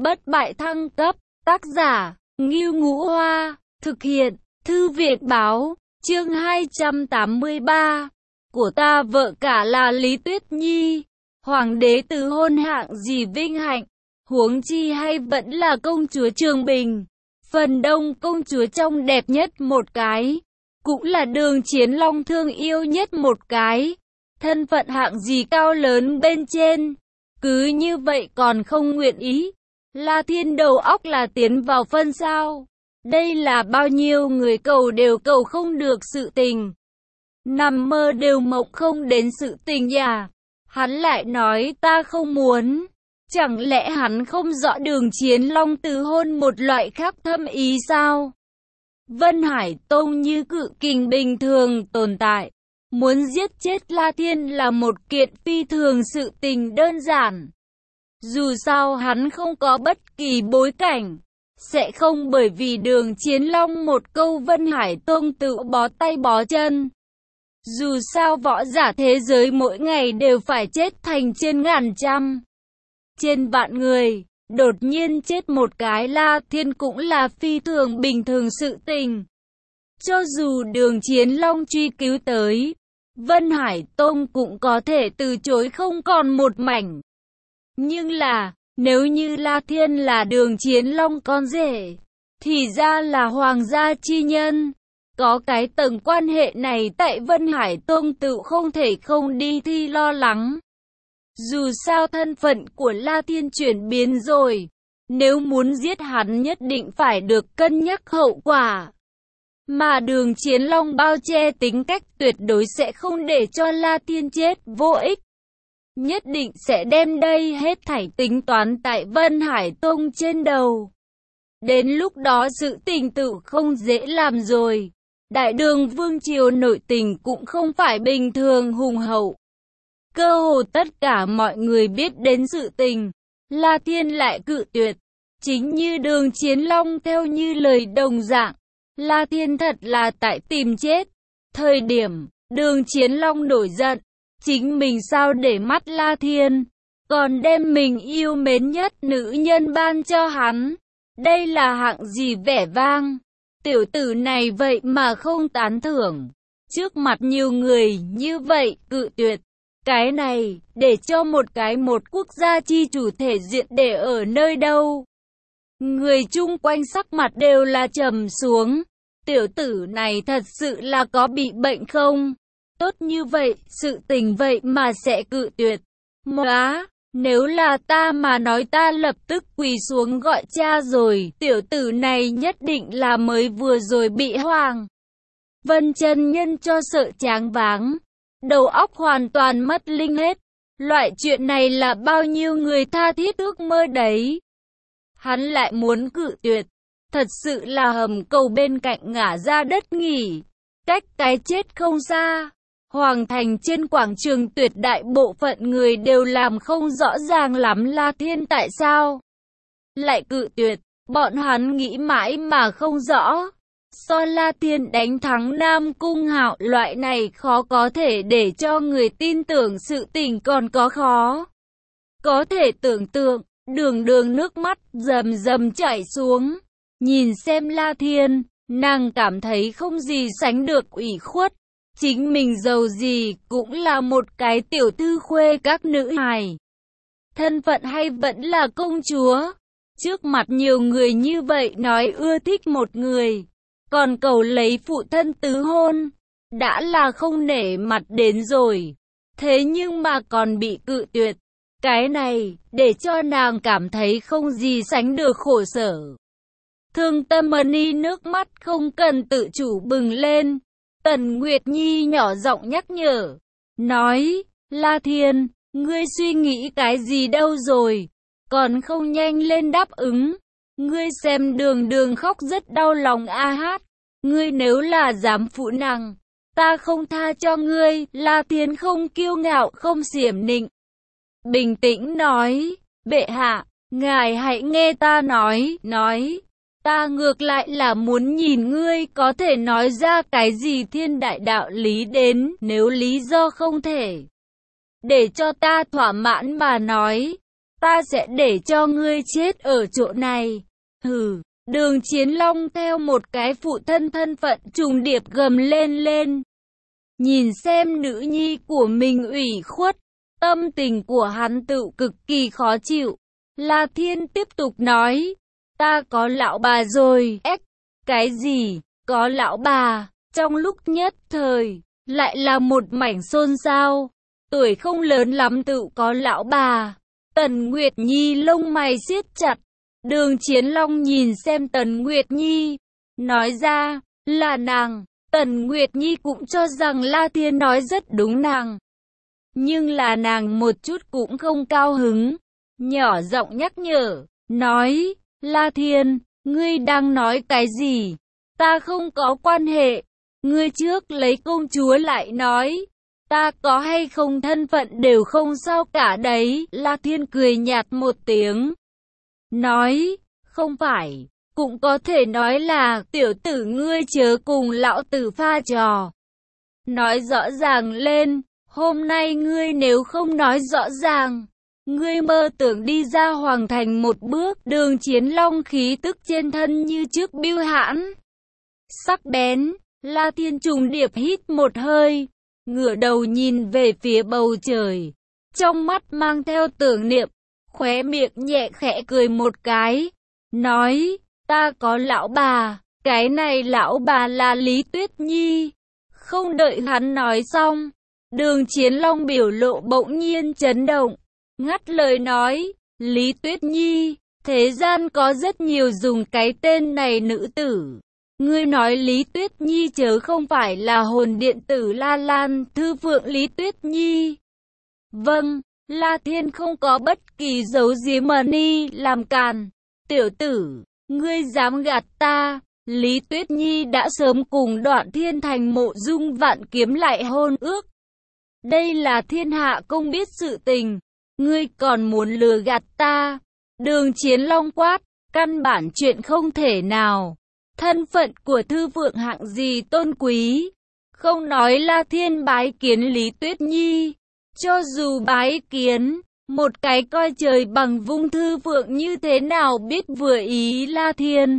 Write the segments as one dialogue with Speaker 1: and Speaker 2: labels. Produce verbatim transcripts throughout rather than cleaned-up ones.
Speaker 1: bất bại thăng cấp, tác giả, Ngưu Ngũ Hoa, thực hiện, Thư viện Báo, chương hai trăm tám mươi ba, của ta vợ cả là Lý Tuyết Nhi, hoàng đế từ hôn hạng gì vinh hạnh, huống chi hay vẫn là công chúa Trường Bình, phần đông công chúa trong đẹp nhất một cái, cũng là Đường Chiến Long thương yêu nhất một cái, thân phận hạng gì cao lớn bên trên, cứ như vậy còn không nguyện ý. La Thiên đầu óc là tiến vào phân sao. Đây là bao nhiêu người cầu đều cầu không được sự tình. Nằm mơ đều mộng không đến sự tình à. Hắn lại nói ta không muốn. Chẳng lẽ hắn không rõ Đường Chiến Long từ hôn một loại khác thâm ý sao? Vân Hải Tông như cự kình bình thường tồn tại. Muốn giết chết La Thiên là một kiện phi thường sự tình đơn giản. Dù sao hắn không có bất kỳ bối cảnh, sẽ không bởi vì Đường Chiến Long một câu Vân Hải Tông tự bó tay bó chân. Dù sao võ giả thế giới mỗi ngày đều phải chết thành trên ngàn trăm, trên vạn người, đột nhiên chết một cái La Thiên cũng là phi thường bình thường sự tình. Cho dù Đường Chiến Long truy cứu tới, Vân Hải Tông cũng có thể từ chối không còn một mảnh. Nhưng là, nếu như La Thiên là Đường Chiến Long con rể, thì ra là hoàng gia chi nhân. Có cái tầng quan hệ này tại Vân Hải Tông tự không thể không đi thi lo lắng. Dù sao thân phận của La Thiên chuyển biến rồi, nếu muốn giết hắn nhất định phải được cân nhắc hậu quả. Mà Đường Chiến Long bao che tính cách tuyệt đối sẽ không để cho La Thiên chết vô ích. Nhất định sẽ đem đây hết thảy tính toán tại Vân Hải Tông trên đầu. Đến lúc đó sự tình tự không dễ làm rồi. Đại Đường Vương Triều nội tình cũng không phải bình thường hùng hậu. Cơ hồ tất cả mọi người biết đến sự tình, La Thiên lại cự tuyệt. Chính như Đường Chiến Long theo như lời đồng dạng, La Thiên thật là tại tìm chết. Thời điểm Đường Chiến Long nổi giận, chính mình sao để mắt La Thiên, còn đem mình yêu mến nhất nữ nhân ban cho hắn. Đây là hạng gì vẻ vang. Tiểu tử này vậy mà không tán thưởng. Trước mặt nhiều người như vậy cự tuyệt. Cái này, để cho một cái một quốc gia chi chủ thể diện để ở nơi đâu. Người chung quanh sắc mặt đều là trầm xuống. Tiểu tử này thật sự là có bị bệnh không? Tốt như vậy, sự tình vậy mà sẽ cự tuyệt. Móa, nếu là ta mà nói ta lập tức quỳ xuống gọi cha rồi. Tiểu tử này nhất định là mới vừa rồi bị Hoàng Vân chân nhân cho sợ choáng váng. Đầu óc hoàn toàn mất linh hết. Loại chuyện này là bao nhiêu người tha thiết ước mơ đấy. Hắn lại muốn cự tuyệt. Thật sự là hầm cầu bên cạnh ngả ra đất nghỉ. Cách cái chết không xa. Hoàng thành trên quảng trường tuyệt đại bộ phận người đều làm không rõ ràng lắm La Thiên tại sao lại cự tuyệt. Bọn hắn nghĩ mãi mà không rõ. So La Thiên đánh thắng Nam Cung Hạo loại này khó có thể để cho người tin tưởng sự tình còn có khó. Có thể tưởng tượng, đường đường nước mắt rầm rầm chảy xuống. Nhìn xem La Thiên, nàng cảm thấy không gì sánh được ủy khuất. Chính mình giàu gì cũng là một cái tiểu thư khuê các nữ hài. Thân phận hay vẫn là công chúa. Trước mặt nhiều người như vậy nói ưa thích một người, còn cầu lấy phụ thân tứ hôn. Đã là không nể mặt đến rồi. Thế nhưng mà còn bị cự tuyệt. Cái này, để cho nàng cảm thấy không gì sánh được khổ sở. Thương Tâm Mani nước mắt không cần tự chủ bừng lên. Tần Nguyệt Nhi nhỏ giọng nhắc nhở, nói, La Thiên, ngươi suy nghĩ cái gì đâu rồi, còn không nhanh lên đáp ứng. Ngươi xem đường đường khóc rất đau lòng a hát, ngươi nếu là dám phụ nàng, ta không tha cho ngươi. La Thiên không kiêu ngạo không xiểm nịnh, bình tĩnh nói, bệ hạ, ngài hãy nghe ta nói, nói. Ta ngược lại là muốn nhìn ngươi có thể nói ra cái gì thiên đại đạo lý đến, nếu lý do không thể để cho ta thỏa mãn mà nói, ta sẽ để cho ngươi chết ở chỗ này. Hừ, Đường Chiến Long theo một cái phụ thân thân phận trùng điệp gầm lên lên. Nhìn xem nữ nhi của mình ủy khuất, tâm tình của hắn tự cực kỳ khó chịu. La Thiên tiếp tục nói, ta có lão bà rồi. Ếch, cái gì, có lão bà? Trong lúc nhất thời, lại là một mảnh xôn xao. Tuổi không lớn lắm tự có lão bà. Tần Nguyệt Nhi lông mày siết chặt. Đường Chiến Long nhìn xem Tần Nguyệt Nhi, nói ra, là nàng. Tần Nguyệt Nhi cũng cho rằng La Thiên nói rất đúng nàng. Nhưng là nàng một chút cũng không cao hứng. Nhỏ giọng nhắc nhở, nói, La Thiên, ngươi đang nói cái gì? Ta không có quan hệ. Ngươi trước lấy công chúa lại nói, ta có hay không thân phận đều không sao cả đấy. La Thiên cười nhạt một tiếng, nói, không phải, cũng có thể nói là, tiểu tử ngươi chớ cùng lão tử pha trò. Nói rõ ràng lên, hôm nay ngươi nếu không nói rõ ràng, ngươi mơ tưởng đi ra hoàng thành một bước. Đường Chiến Long khí tức trên thân như trước bưu hãn, sắc bén. La Thiên trùng điệp hít một hơi, ngửa đầu nhìn về phía bầu trời, trong mắt mang theo tưởng niệm, khóe miệng nhẹ khẽ cười một cái, nói, ta có lão bà, cái này lão bà là Lý Tuyết Nhi. Không đợi hắn nói xong, Đường Chiến Long biểu lộ bỗng nhiên chấn động, ngắt lời nói, Lý Tuyết Nhi, thế gian có rất nhiều dùng cái tên này nữ tử. Ngươi nói Lý Tuyết Nhi chớ không phải là hồn điện tử La Lan Thư Phượng Lý Tuyết Nhi. Vâng, La Thiên không có bất kỳ dấu giếm mà ni làm càn. Tiểu tử, ngươi dám gạt ta, Lý Tuyết Nhi đã sớm cùng Đoạn Thiên Thành Mộ Dung Vạn Kiếm lại hôn ước. Đây là thiên hạ công biết sự tình, ngươi còn muốn lừa gạt ta. Đường Chiến Long quát, căn bản chuyện không thể nào. Thân phận của Thư Phượng hạng gì tôn quý, không nói La Thiên bái kiến Lý Tuyết Nhi, cho dù bái kiến, một cái coi trời bằng vung Thư Phượng như thế nào biết vừa ý La Thiên.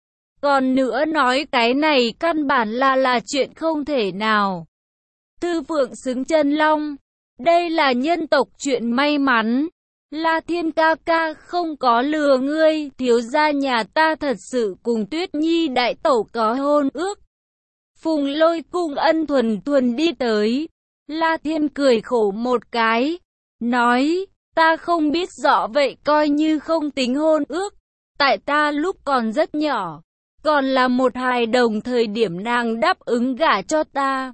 Speaker 1: Còn nữa nói cái này căn bản là là chuyện không thể nào. Thư Phượng xứng chân long, đây là nhân tộc chuyện may mắn. La Thiên ca ca không có lừa ngươi, thiếu gia nhà ta thật sự cùng Tuyết Nhi đại tẩu có hôn ước. Phùng Lôi cung ân thuần thuần đi tới, La Thiên cười khổ một cái, nói, ta không biết rõ vậy coi như không tính hôn ước, tại ta lúc còn rất nhỏ, còn là một hài đồng thời điểm nàng đáp ứng gả cho ta.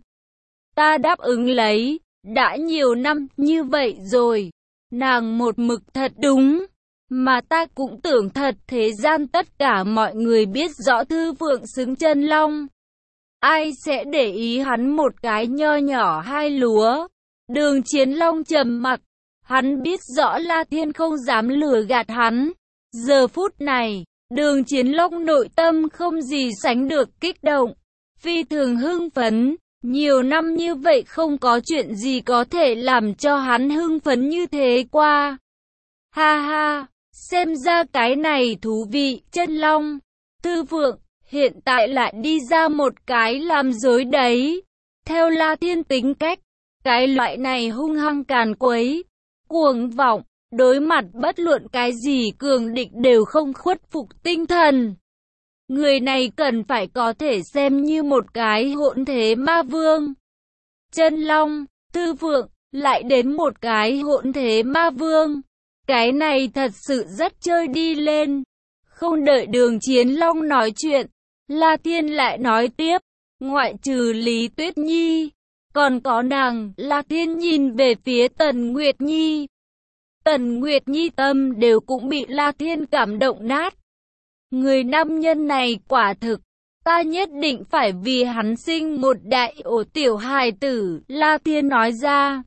Speaker 1: Ta đáp ứng lấy, đã nhiều năm như vậy rồi. Nàng một mực thật đúng, mà ta cũng tưởng thật thế gian tất cả mọi người biết rõ Thư Phượng xứng chân long. Ai sẽ để ý hắn một cái nho nhỏ hai lúa. Đường Chiến Long trầm mặc, hắn biết rõ La Thiên không dám lừa gạt hắn. Giờ phút này, Đường Chiến Long nội tâm không gì sánh được kích động, phi thường hưng phấn. Nhiều năm như vậy không có chuyện gì có thể làm cho hắn hưng phấn như thế qua. Ha ha, xem ra cái này thú vị, chân long. Thư Phượng, hiện tại lại đi ra một cái làm dối đấy. Theo La Thiên tính cách, cái loại này hung hăng càn quấy, cuồng vọng, đối mặt bất luận cái gì cường địch đều không khuất phục tinh thần. Người này cần phải có thể xem như một cái hỗn thế ma vương. Chân long, Thư Phượng, lại đến một cái hỗn thế ma vương. Cái này thật sự rất chơi đi lên. Không đợi Đường Chiến Long nói chuyện, La Thiên lại nói tiếp, ngoại trừ Lý Tuyết Nhi, còn có nàng. La Thiên nhìn về phía Tần Nguyệt Nhi. Tần Nguyệt Nhi tâm đều cũng bị La Thiên cảm động nát. Người nam nhân này quả thực, ta nhất định phải vì hắn sinh một đại ổ tiểu hài tử. La Thiên nói ra,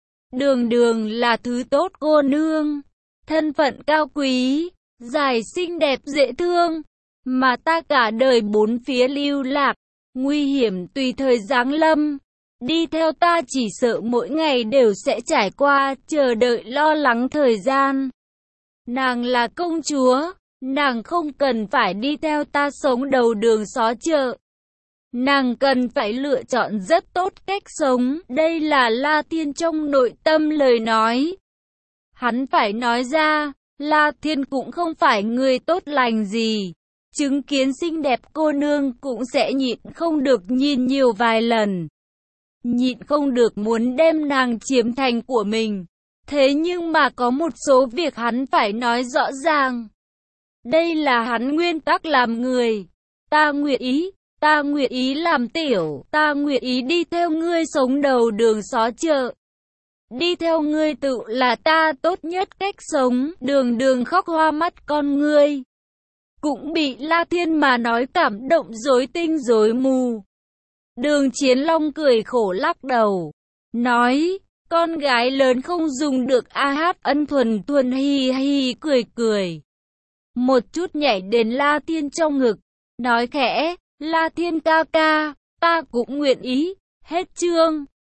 Speaker 1: đường đường là thứ tốt cô nương, thân phận cao quý, dài xinh đẹp dễ thương, mà ta cả đời bốn phía lưu lạc, nguy hiểm tùy thời giáng lâm. Đi theo ta chỉ sợ mỗi ngày đều sẽ trải qua chờ đợi lo lắng thời gian. Nàng là công chúa, nàng không cần phải đi theo ta sống đầu đường xó chợ. Nàng cần phải lựa chọn rất tốt cách sống. Đây là La Thiên trong nội tâm lời nói. Hắn phải nói ra, La Thiên cũng không phải người tốt lành gì. Chứng kiến xinh đẹp cô nương cũng sẽ nhịn không được nhìn nhiều vài lần. Nhịn không được muốn đem nàng chiếm thành của mình. Thế nhưng mà có một số việc hắn phải nói rõ ràng. Đây là hắn nguyên tắc làm người. Ta nguyện ý, ta nguyện ý làm tiểu, ta nguyện ý đi theo ngươi sống đầu đường xó chợ. Đi theo ngươi tự là ta tốt nhất cách sống. Đường đường khóc hoa mắt con ngươi. Cũng bị La Thiên mà nói cảm động rối tinh rối mù. Đường Chiến Long cười khổ lắc đầu. Nói, con gái lớn không dùng được a hát ân thuần thuần hi hi cười cười. Một chút nhảy đến La Thiên trong ngực. Nói khẽ, La Thiên ca ca, ta cũng nguyện ý. Hết chương.